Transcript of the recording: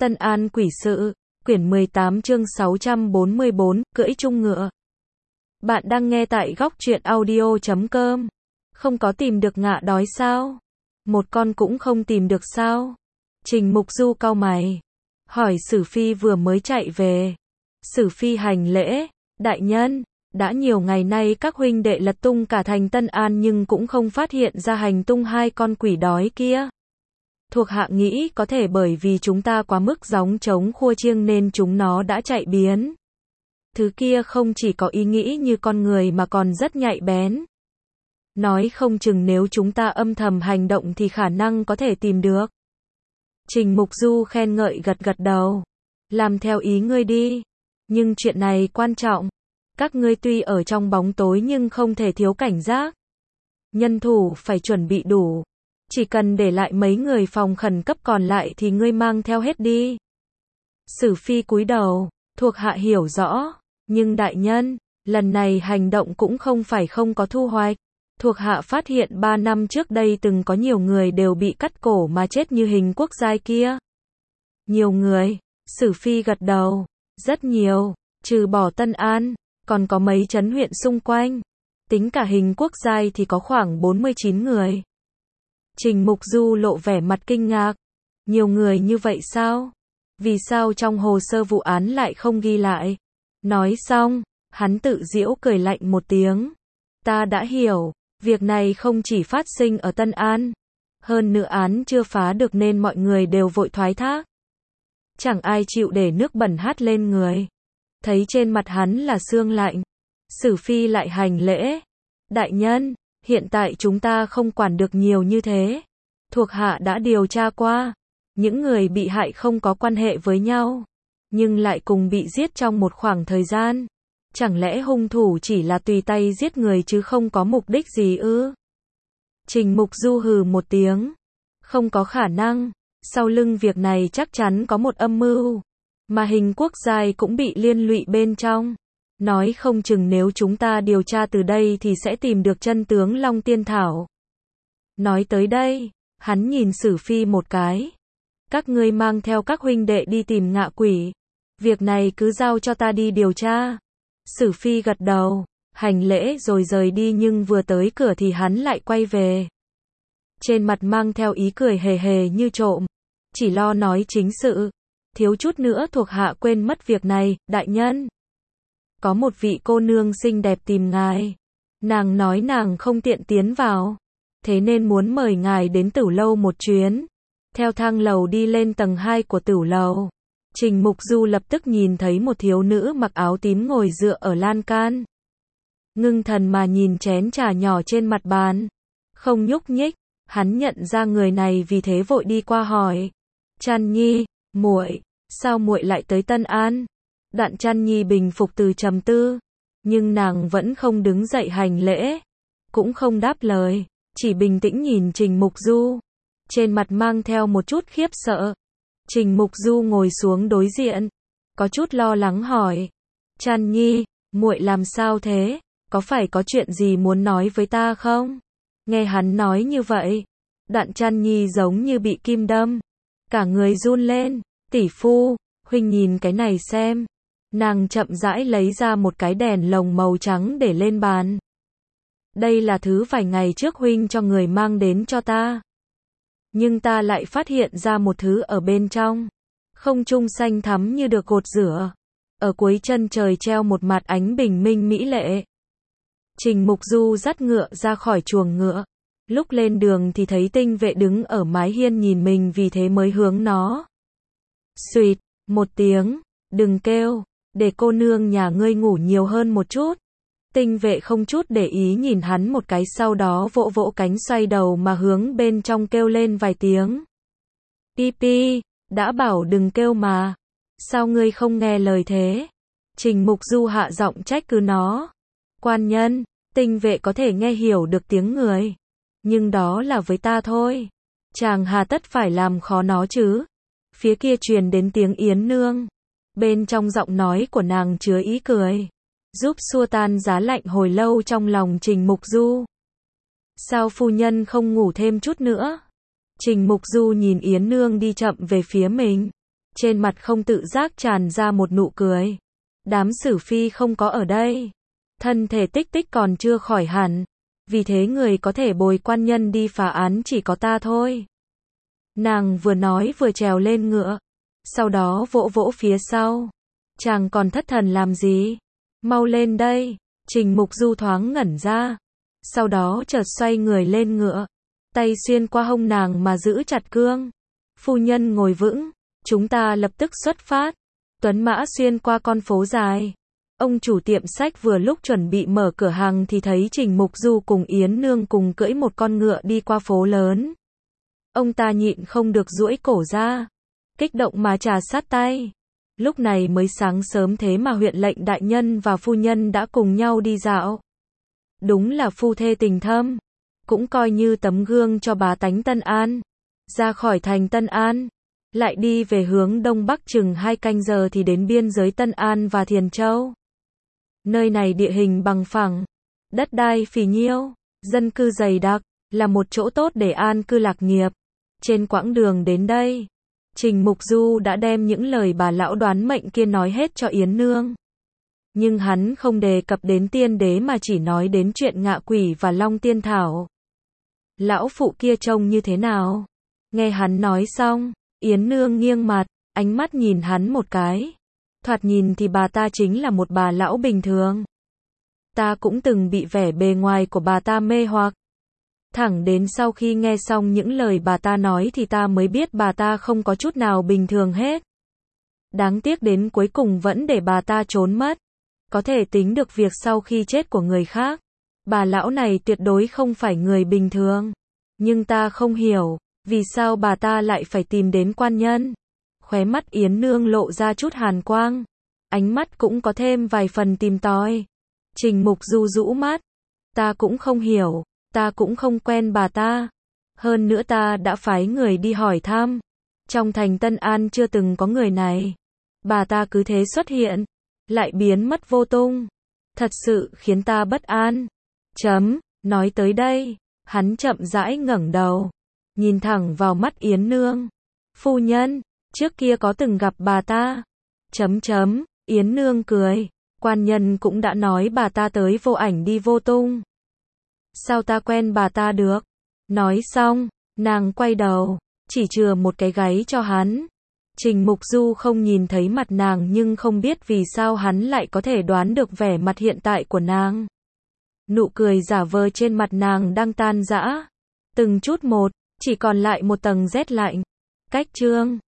Tân An Quỷ Sự, quyển 18 chương 644, cưỡi chung ngựa. Bạn đang nghe tại góc truyện audio.com. Không có tìm được ngạ đói sao? Một con cũng không tìm được sao? Trình Mục Du cau mày. Hỏi Sử Phi vừa mới chạy về. Sử Phi hành lễ. Đại nhân, đã nhiều ngày nay các huynh đệ lật tung cả thành Tân An nhưng cũng không phát hiện ra hành tung hai con quỷ đói kia. Thuộc hạ nghĩ có thể bởi vì chúng ta quá mức gióng trống khua chiêng nên chúng nó đã chạy biến. Thứ kia không chỉ có ý nghĩ như con người mà còn rất nhạy bén. Nói không chừng nếu chúng ta âm thầm hành động thì khả năng có thể tìm được. Trình Mục Du khen ngợi gật gật đầu. Làm theo ý ngươi đi. Nhưng chuyện này quan trọng. Các ngươi tuy ở trong bóng tối nhưng không thể thiếu cảnh giác. Nhân thủ phải chuẩn bị đủ. Chỉ cần để lại mấy người phòng khẩn cấp còn lại thì ngươi mang theo hết đi. Sử Phi cúi đầu, thuộc hạ hiểu rõ, nhưng đại nhân, lần này hành động cũng không phải không có thu hoạch. Thuộc hạ phát hiện 3 năm trước đây từng có nhiều người đều bị cắt cổ mà chết như hình quốc giai kia. Nhiều người, Sử Phi gật đầu, rất nhiều, trừ bỏ Tân An, còn có mấy trấn huyện xung quanh. Tính cả hình quốc giai thì có khoảng 49 người. Trình Mục Du lộ vẻ mặt kinh ngạc. Nhiều người như vậy sao? Vì sao trong hồ sơ vụ án lại không ghi lại? Nói xong, hắn tự giễu cười lạnh một tiếng. Ta đã hiểu, việc này không chỉ phát sinh ở Tân An. Hơn nữa án chưa phá được nên mọi người đều vội thoái thác. Chẳng ai chịu để nước bẩn hắt lên người. Thấy trên mặt hắn là sương lạnh. Sử Phi lại hành lễ. Đại nhân, hiện tại chúng ta không quản được nhiều như thế. Thuộc hạ đã điều tra qua. Những người bị hại không có quan hệ với nhau. Nhưng lại cùng bị giết trong một khoảng thời gian. Chẳng lẽ hung thủ chỉ là tùy tay giết người chứ không có mục đích gì ư? Trình Mục Du hừ một tiếng. Không có khả năng. Sau lưng việc này chắc chắn có một âm mưu. Mà hình quốc giai cũng bị liên lụy bên trong. Nói không chừng nếu chúng ta điều tra từ đây thì sẽ tìm được chân tướng Long Tiên Thảo. Nói tới đây, hắn nhìn Sử Phi một cái. Các ngươi mang theo các huynh đệ đi tìm ngạ quỷ. Việc này cứ giao cho ta đi điều tra. Sử Phi gật đầu, hành lễ rồi rời đi nhưng vừa tới cửa thì hắn lại quay về. Trên mặt mang theo ý cười hề hề như trộm. Chỉ lo nói chính sự. Thiếu chút nữa thuộc hạ quên mất việc này, đại nhân. Có một vị cô nương xinh đẹp tìm ngài. Nàng nói nàng không tiện tiến vào. Thế nên muốn mời ngài đến Tửu Lâu một chuyến. Theo thang lầu đi lên tầng 2 của Tửu Lâu. Trình Mục Du lập tức nhìn thấy một thiếu nữ mặc áo tím ngồi dựa ở lan can. Ngưng thần mà nhìn chén trà nhỏ trên mặt bàn. Không nhúc nhích. Hắn nhận ra người này vì thế vội đi qua hỏi. Trăn Nhi, muội, sao muội lại tới Tân An? Đặng Trăn Nhi bình phục từ trầm tư, nhưng nàng vẫn không đứng dậy hành lễ, cũng không đáp lời, chỉ bình tĩnh nhìn Trình Mục Du, trên mặt mang theo một chút khiếp sợ. Trình Mục Du ngồi xuống đối diện, có chút lo lắng hỏi, Trăn Nhi, muội làm sao thế? Có phải có chuyện gì muốn nói với ta không? Nghe hắn nói như vậy, Đặng Trăn Nhi giống như bị kim đâm, cả người run lên. Tỷ phu, huynh nhìn cái này xem. Nàng chậm rãi lấy ra một cái đèn lồng màu trắng để lên bàn. Đây là thứ vài ngày trước huynh cho người mang đến cho ta. Nhưng ta lại phát hiện ra một thứ ở bên trong. Không trung xanh thắm như được gột rửa. Ở cuối chân trời treo một mặt ánh bình minh mỹ lệ. Trình Mục Du dắt ngựa ra khỏi chuồng ngựa. Lúc lên đường thì thấy Tinh Vệ đứng ở mái hiên nhìn mình vì thế mới hướng nó. Xuyệt, một tiếng, đừng kêu, để cô nương nhà ngươi ngủ nhiều hơn một chút. Tinh Vệ không chút để ý nhìn hắn một cái sau đó vỗ vỗ cánh xoay đầu mà hướng bên trong kêu lên vài tiếng. Pi pi, đã bảo đừng kêu mà. Sao ngươi không nghe lời thế? Trình Mục Du hạ giọng trách cứ nó. Quan nhân, Tinh Vệ có thể nghe hiểu được tiếng người. Nhưng đó là với ta thôi. Chàng hà tất phải làm khó nó chứ. Phía kia truyền đến tiếng Yến Nương. Bên trong giọng nói của nàng chứa ý cười. Giúp xua tan giá lạnh hồi lâu trong lòng Trình Mục Du. Sao phu nhân không ngủ thêm chút nữa? Trình Mục Du nhìn Yến Nương đi chậm về phía mình. Trên mặt không tự giác tràn ra một nụ cười. Đám Sử Phi không có ở đây. Thân thể Tích Tích còn chưa khỏi hẳn. Vì thế người có thể bồi quan nhân đi phá án chỉ có ta thôi. Nàng vừa nói vừa trèo lên ngựa. Sau đó vỗ vỗ phía sau. Chàng còn thất thần làm gì? Mau lên đây. Trình Mục Du thoáng ngẩn ra. Sau đó chợt xoay người lên ngựa. Tay xuyên qua hông nàng mà giữ chặt cương. Phu nhân ngồi vững. Chúng ta lập tức xuất phát. Tuấn mã xuyên qua con phố dài. Ông chủ tiệm sách vừa lúc chuẩn bị mở cửa hàng thì thấy Trình Mục Du cùng Yến Nương cùng cưỡi một con ngựa đi qua phố lớn. Ông ta nhịn không được duỗi cổ ra. Kích động mà trà sát tay. Lúc này mới sáng sớm thế mà huyện lệnh đại nhân và phu nhân đã cùng nhau đi dạo. Đúng là phu thê tình thâm. Cũng coi như tấm gương cho bá tánh Tân An. Ra khỏi thành Tân An. Lại đi về hướng đông bắc chừng 2 canh giờ thì đến biên giới Tân An và Thiền Châu. Nơi này địa hình bằng phẳng, đất đai phì nhiêu, dân cư dày đặc, là một chỗ tốt để an cư lạc nghiệp. Trên quãng đường đến đây, Trình Mục Du đã đem những lời bà lão đoán mệnh kia nói hết cho Yến Nương. Nhưng hắn không đề cập đến tiên đế mà chỉ nói đến chuyện ngạ quỷ và long tiên thảo. Lão phụ kia trông như thế nào? Nghe hắn nói xong, Yến Nương nghiêng mặt, ánh mắt nhìn hắn một cái. Thoạt nhìn thì bà ta chính là một bà lão bình thường. Ta cũng từng bị vẻ bề ngoài của bà ta mê hoặc. Thẳng đến sau khi nghe xong những lời bà ta nói thì ta mới biết bà ta không có chút nào bình thường hết. Đáng tiếc đến cuối cùng vẫn để bà ta trốn mất. Có thể tính được việc sau khi chết của người khác. Bà lão này tuyệt đối không phải người bình thường. Nhưng ta không hiểu, vì sao bà ta lại phải tìm đến quan nhân. Khóe mắt Yến Nương lộ ra chút hàn quang. Ánh mắt cũng có thêm vài phần tìm tòi. Trình Mục Du rũ mắt. Ta cũng không hiểu, ta cũng không quen bà ta. Hơn nữa ta đã phái người đi hỏi thăm. Trong thành Tân An chưa từng có người này. Bà ta cứ thế xuất hiện, lại biến mất vô tung. Thật sự khiến ta bất an. Nói tới đây, hắn chậm rãi ngẩng đầu, nhìn thẳng vào mắt Yến Nương. Phu nhân, trước kia có từng gặp bà ta. Yến Nương cười. Quan nhân cũng đã nói bà ta tới vô ảnh đi vô tung. Sao ta quen bà ta được? Nói xong, nàng quay đầu, chỉ chừa một cái gáy cho hắn. Trình Mục Du không nhìn thấy mặt nàng nhưng không biết vì sao hắn lại có thể đoán được vẻ mặt hiện tại của nàng. Nụ cười giả vờ trên mặt nàng đang tan rã. Từng chút một, chỉ còn lại một tầng rét lạnh. Cách chương